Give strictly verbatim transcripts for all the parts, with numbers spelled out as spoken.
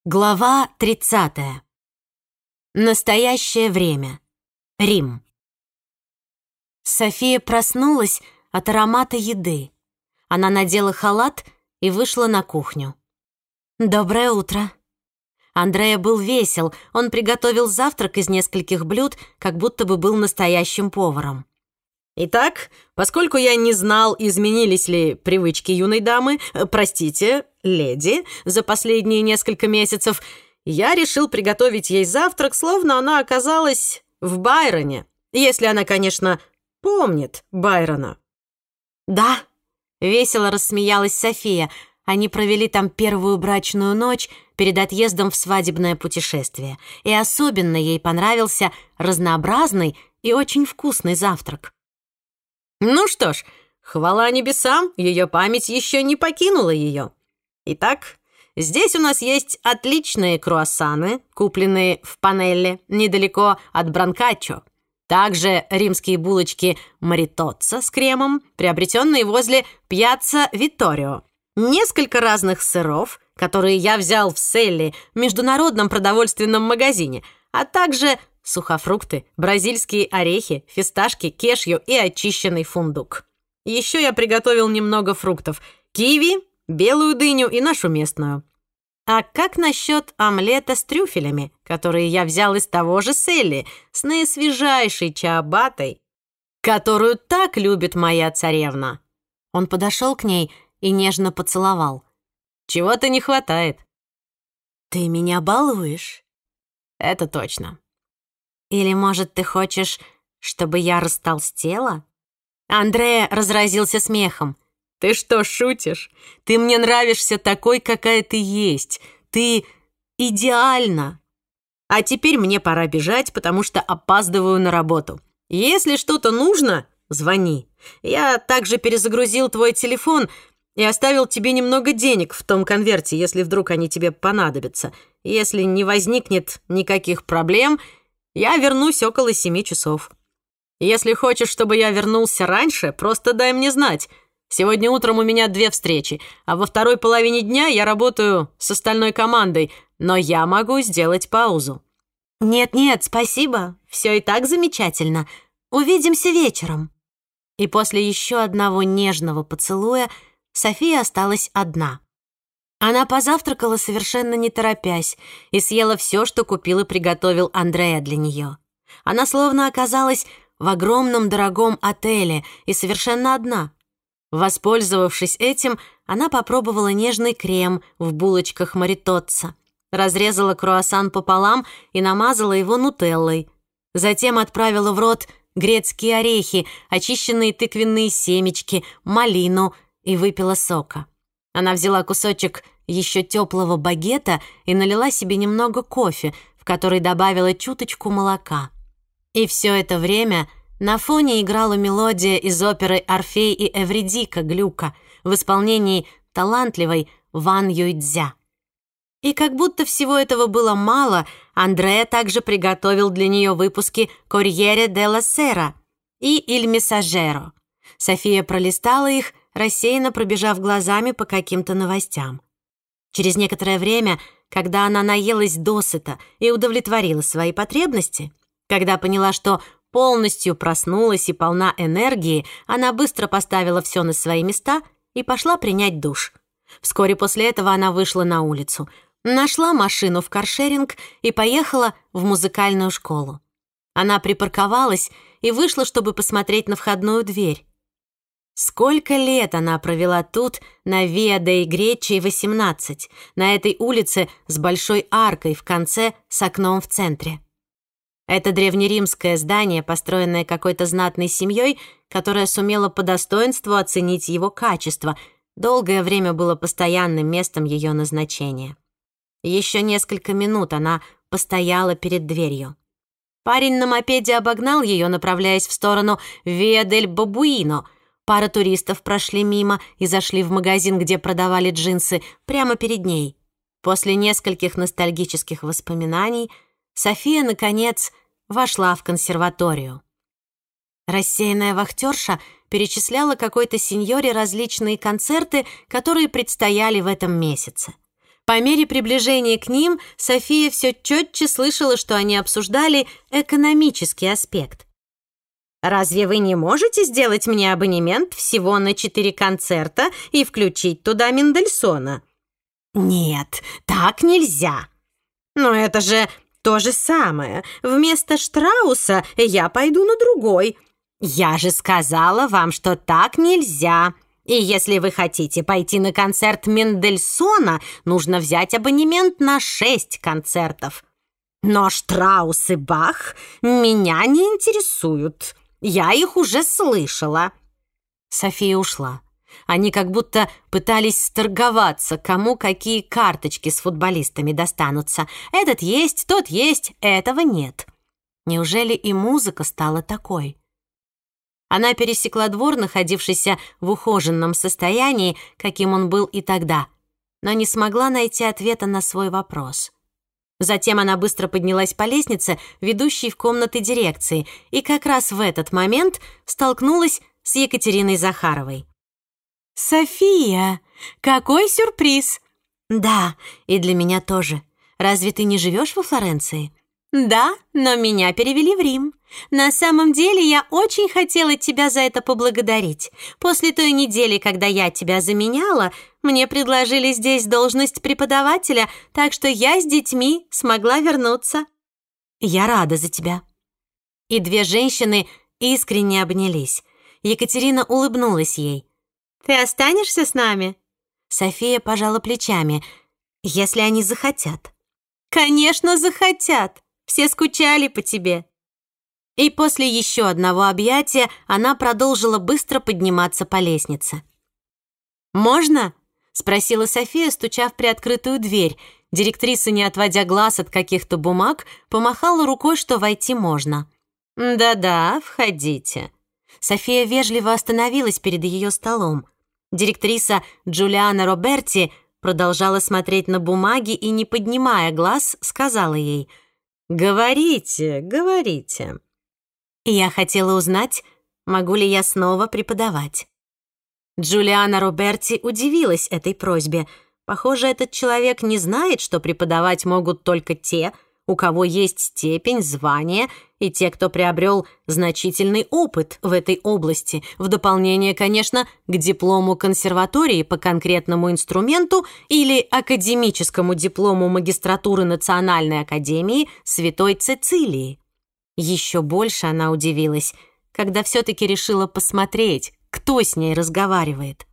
Глава тридцатая. Настоящее время. Рим. София проснулась от аромата еды. Она надела халат и вышла на кухню. «Доброе утро». Андреа был весел, он приготовил завтрак из нескольких блюд, как будто бы был настоящим поваром. Итак, поскольку я не знал, изменились ли привычки юной дамы, э, простите, леди, за последние несколько месяцев, я решил приготовить ей завтрак, словно она оказалась в Байроне, если она, конечно, помнит Байрона. «Да», — весело рассмеялась София. Они провели там первую брачную ночь перед отъездом в свадебное путешествие, и особенно ей понравился разнообразный и очень вкусный завтрак. Ну что ж, хвала небесам, ее память еще не покинула ее. Итак, здесь у нас есть отличные круассаны, купленные в Панелле, недалеко от Бранкаччо. Также римские булочки маритоццо с кремом, приобретенные возле Пьяцца Витторио. Несколько разных сыров, которые я взял в Селли, международном продовольственном магазине, а также сухофрукты, бразильские орехи, фисташки, кешью и очищенный фундук. Еще я приготовил немного фруктов: киви, белую дыню и нашу местную. А как насчет омлета с трюфелями, которые я взял из того же Селли, с наисвежайшей чиабаттой, которую так любит моя царевна? Он подошел к ней и нежно поцеловал. Чего-то не хватает. «Ты меня балуешь?» Это точно. «Или, может, ты хочешь, чтобы я растолстела?» Андреа разразился смехом. «Ты что, шутишь? Ты мне нравишься такой, какая ты есть. Ты идеальна. А теперь мне пора бежать, потому что опаздываю на работу. Если что-то нужно, звони. Я также перезагрузил твой телефон и оставил тебе немного денег в том конверте, если вдруг они тебе понадобятся. Если не возникнет никаких проблем, я вернусь около семи часов. Если хочешь, чтобы я вернулся раньше, просто дай мне знать. Сегодня утром у меня две встречи, а во второй половине дня я работаю с остальной командой, но я могу сделать паузу». «Нет-нет, спасибо. Все и так замечательно. Увидимся вечером». И после еще одного нежного поцелуя София осталась одна. Она позавтракала совершенно не торопясь и съела все, что купил и приготовил Андреа для нее. Она словно оказалась в огромном дорогом отеле и совершенно одна. Воспользовавшись этим, она попробовала нежный крем в булочках маритоццо, разрезала круассан пополам и намазала его нутеллой. Затем отправила в рот грецкие орехи, очищенные тыквенные семечки, малину и выпила сока. Она взяла кусочек еще теплого багета и налила себе немного кофе, в который добавила чуточку молока. И все это время на фоне играла мелодия из оперы «Орфей и Эвридика» Глюка в исполнении талантливой Ван Юйцзя. И как будто всего этого было мало, Андреа также приготовил для нее выпуски «Корьере делла Сера» и «Иль Мессаджеро». София пролистала их, рассеянно пробежав глазами по каким-то новостям. Через некоторое время, когда она наелась досыта и удовлетворила свои потребности, когда поняла, что полностью проснулась и полна энергии, она быстро поставила все на свои места и пошла принять душ. Вскоре после этого она вышла на улицу, нашла машину в каршеринг и поехала в музыкальную школу. Она припарковалась и вышла, чтобы посмотреть на входную дверь. Сколько лет она провела тут, на Виа деи Гречи восемнадцать, на этой улице с большой аркой в конце с окном в центре. Это древнеримское здание, построенное какой-то знатной семьей, которая сумела по достоинству оценить его качество, долгое время было постоянным местом ее назначения. Еще несколько минут она постояла перед дверью. Парень на мопеде обогнал ее, направляясь в сторону Виа дель Бабуино. Пара туристов прошли мимо и зашли в магазин, где продавали джинсы, прямо перед ней. После нескольких ностальгических воспоминаний София, наконец, вошла в консерваторию. Рассеянная вахтерша перечисляла какой-то сеньоре различные концерты, которые предстояли в этом месяце. По мере приближения к ним София все четче слышала, что они обсуждали экономический аспект. «Разве вы не можете сделать мне абонемент всего на четыре концерта и включить туда Мендельсона?» «Нет, так нельзя». «Но это же то же самое. Вместо Штрауса я пойду на другой». «Я же сказала вам, что так нельзя. И если вы хотите пойти на концерт Мендельсона, нужно взять абонемент на шесть концертов». «Но Штраус и Бах меня не интересуют. Я их уже слышала». София ушла. Они как будто пытались сторговаться, кому какие карточки с футболистами достанутся. Этот есть, тот есть, этого нет. Неужели и музыка стала такой? Она пересекла двор, находившийся в ухоженном состоянии, каким он был и тогда, но не смогла найти ответа на свой вопрос. Затем она быстро поднялась по лестнице, ведущей в комнаты дирекции, и как раз в этот момент столкнулась с Екатериной Захаровой. «София, какой сюрприз!» «Да, и для меня тоже. Разве ты не живешь во Флоренции?» «Да, но меня перевели в Рим. На самом деле я очень хотела тебя за это поблагодарить. После той недели, когда я тебя заменяла, мне предложили здесь должность преподавателя, так что я с детьми смогла вернуться». «Я рада за тебя». И две женщины искренне обнялись. Екатерина улыбнулась ей. «Ты останешься с нами?» София пожала плечами. «Если они захотят». «Конечно, захотят. Все скучали по тебе». И после еще одного объятия она продолжила быстро подниматься по лестнице. «Можно?» — спросила София, стуча в приоткрытую дверь. Директриса, не отводя глаз от каких-то бумаг, помахала рукой, что войти можно. «Да-да, входите». София вежливо остановилась перед ее столом. Директриса Джулиана Роберти продолжала смотреть на бумаги и, не поднимая глаз, сказала ей: «Говорите, говорите». Я хотела узнать, могу ли я снова преподавать. Джулиана Роберти удивилась этой просьбе. Похоже, этот человек не знает, что преподавать могут только те, у кого есть степень, звание, и те, кто приобрел значительный опыт в этой области, в дополнение, конечно, к диплому консерватории по конкретному инструменту или академическому диплому магистратуры Национальной академии Святой Цицилии. Еще больше она удивилась, когда все-таки решила посмотреть, кто с ней разговаривает.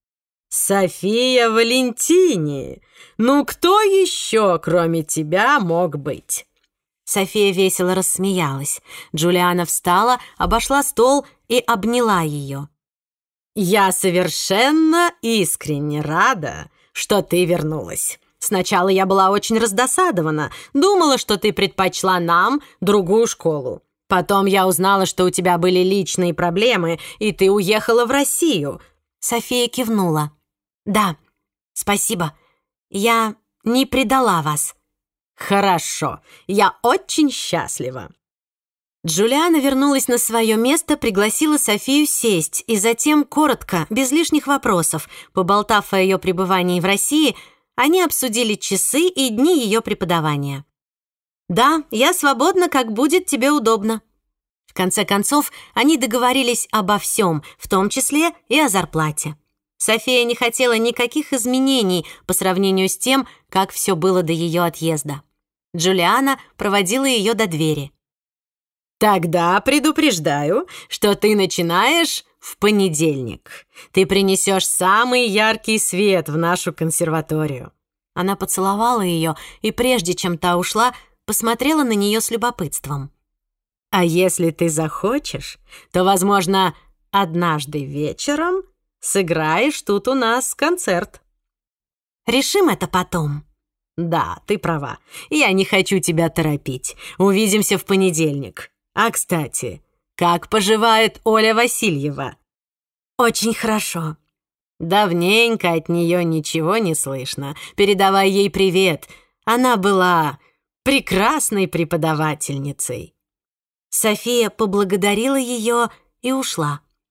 «София Валентини! Ну кто еще, кроме тебя, мог быть?» София весело рассмеялась. Джулиана встала, обошла стол и обняла ее. «Я совершенно искренне рада, что ты вернулась. Сначала я была очень раздосадована, думала, что ты предпочла нам другую школу. Потом я узнала, что у тебя были личные проблемы, и ты уехала в Россию». София кивнула. «Да, спасибо. Я не предала вас». «Хорошо, я очень счастлива». Джулиана вернулась на свое место, пригласила Софию сесть, и затем, коротко, без лишних вопросов, поболтав о ее пребывании в России, они обсудили часы и дни ее преподавания. «Да, я свободна, как будет тебе удобно». В конце концов, они договорились обо всем, в том числе и о зарплате. София не хотела никаких изменений по сравнению с тем, как все было до ее отъезда. Джулиана проводила ее до двери. «Тогда предупреждаю, что ты начинаешь в понедельник. Ты принесешь самый яркий свет в нашу консерваторию». Она поцеловала ее и, прежде чем та ушла, посмотрела на нее с любопытством. «А если ты захочешь, то, возможно, однажды вечером сыграешь тут у нас концерт». «Решим это потом». «Да, ты права. Я не хочу тебя торопить. Увидимся в понедельник. А, кстати, как поживает Оля Васильева?» «Очень хорошо». «Давненько от нее ничего не слышно. Передавай ей привет. Она была прекрасной преподавательницей». София поблагодарила ее и ушла.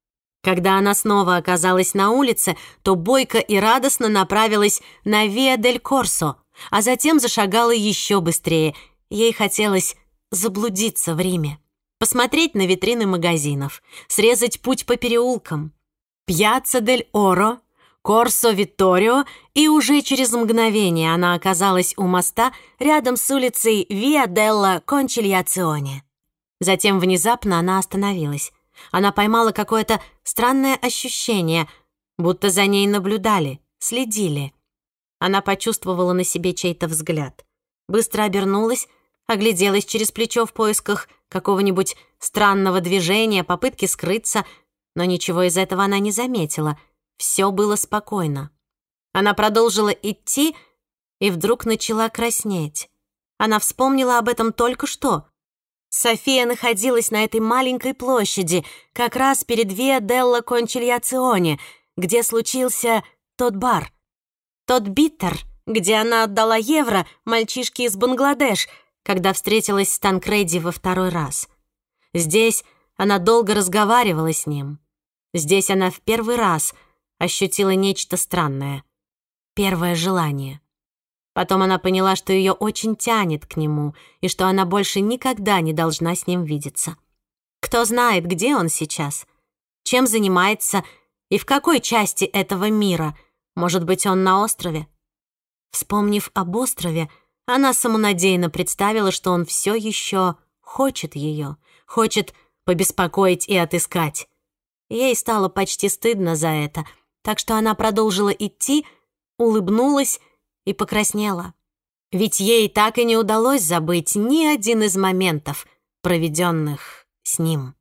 Когда она снова оказалась на улице, то бойко и радостно направилась на Виа дель Корсо, а затем зашагала еще быстрее. Ей хотелось заблудиться в Риме, посмотреть на витрины магазинов, срезать путь по переулкам. Пьяцца дель Оро, Корсо Витторио, и уже через мгновение она оказалась у моста рядом с улицей Виа делла Кончильяционе. Затем внезапно она остановилась. Она поймала какое-то странное ощущение, будто за ней наблюдали, следили. Она почувствовала на себе чей-то взгляд. Быстро обернулась, огляделась через плечо в поисках какого-нибудь странного движения, попытки скрыться, но ничего из этого она не заметила. Все было спокойно. Она продолжила идти и вдруг начала краснеть. Она вспомнила об этом только что. София находилась на этой маленькой площади, как раз перед Виа делла Кончильяционе, где случился тот бар. Тот биттер, где она отдала евро мальчишке из Бангладеш, когда встретилась с Танкреди во второй раз. Здесь она долго разговаривала с ним. Здесь она в первый раз ощутила нечто странное. Первое желание. Потом она поняла, что ее очень тянет к нему и что она больше никогда не должна с ним видеться. Кто знает, где он сейчас, чем занимается и в какой части этого мира. Может быть, он на острове? Вспомнив об острове, она самонадеянно представила, что он все еще хочет ее, хочет побеспокоить и отыскать. Ей стало почти стыдно за это, так что она продолжила идти, улыбнулась и покраснела. Ведь ей так и не удалось забыть ни один из моментов, проведенных с ним.